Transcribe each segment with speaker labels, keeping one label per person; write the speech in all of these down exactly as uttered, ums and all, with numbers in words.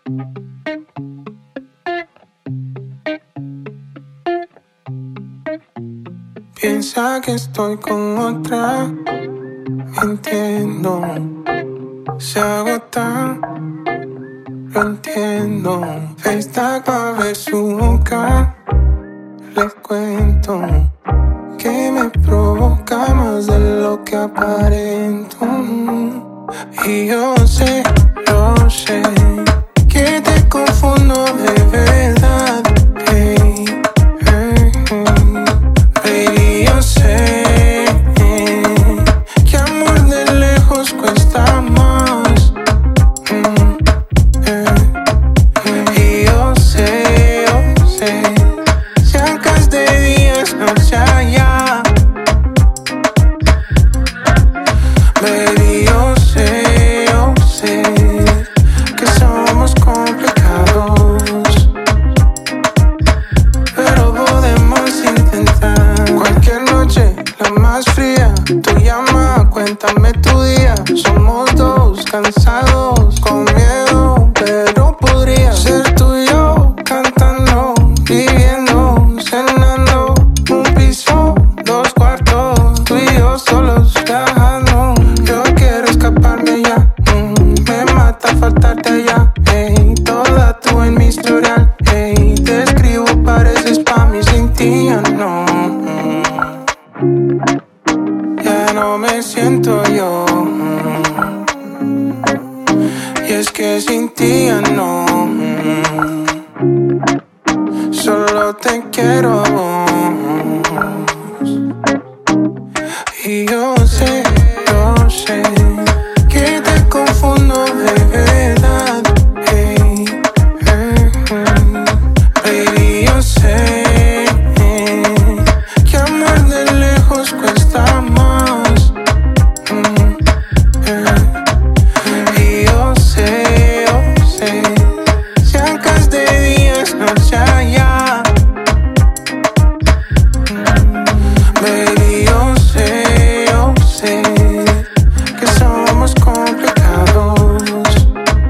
Speaker 1: Piensa que estoy con otra, mintiendo. Se agota, lo entiendo. FaceTime pa' ver su boca. Le cuento que me provoca más de lo que aparento. Y yo sé, yo sé que te confundo de verdad. Hey, hey, hey. Baby, yo sé que amor de lejos cuesta más. Mm, eh, eh. Y yo sé, yo sé, si ancas de días no se halla. Baby, yo sé, yo sé que somos complicados, pero podemos intentar. Cualquier noche, la más fría, tú llama, cuéntame tu día. Somos dos cansados, con miedo, pero podría ser tú y yo, cantando, viviendo, cenando. Un piso, dos cuartos, tú y yo solos viajando. Yo quiero escaparme ya, mm, me mata faltarte allá. Ey, toda tú en mi historial, ey, te escribo, pareces pa' mí, sin ti ya no. Ya no me siento yo, y es que sin ti ya no. Solo te quiero a vos. Y yo sé, yo sé que te confundo de verdad. Hey, hey, hey. Baby, yo sé que amor de lejos cuesta más. Mm, eh. Y yo sé, yo sé, si ancas de días no se halla. Mm, baby, yo sé, yo sé que somos complicados,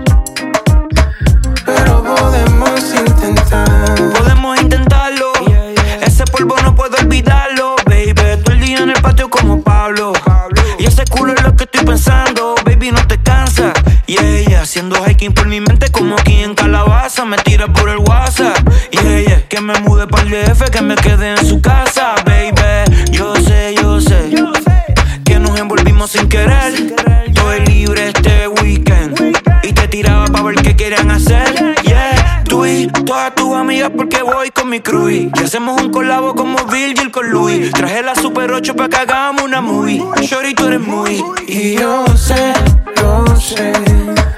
Speaker 1: pero podemos intentar.
Speaker 2: Podemos intentarlo, ese polvo no puedo olvidarlo, baby. Todo el día en el patio como Pablo, y ese culo es lo que estoy pensando, baby, no te cansa. Y ella haciendo hiking por mi mente como aquí en Calabaza. Me tira por el WhatsApp, y ella que me mude para el D F, que me quede en su casa, baby. Yo sé, yo sé que nos envolvimos sin querer. Estoy libre este weekend y te tiraba pa' ver qué querían hacer. Yeah, tú y todas tus amigas porque voy con mi crew. Y hacemos un colabo como Virgil con Louis. Traje la Super ocho pa' que hagamos una movie. Shorty, tú eres muy.
Speaker 1: Y yo sé, yo sé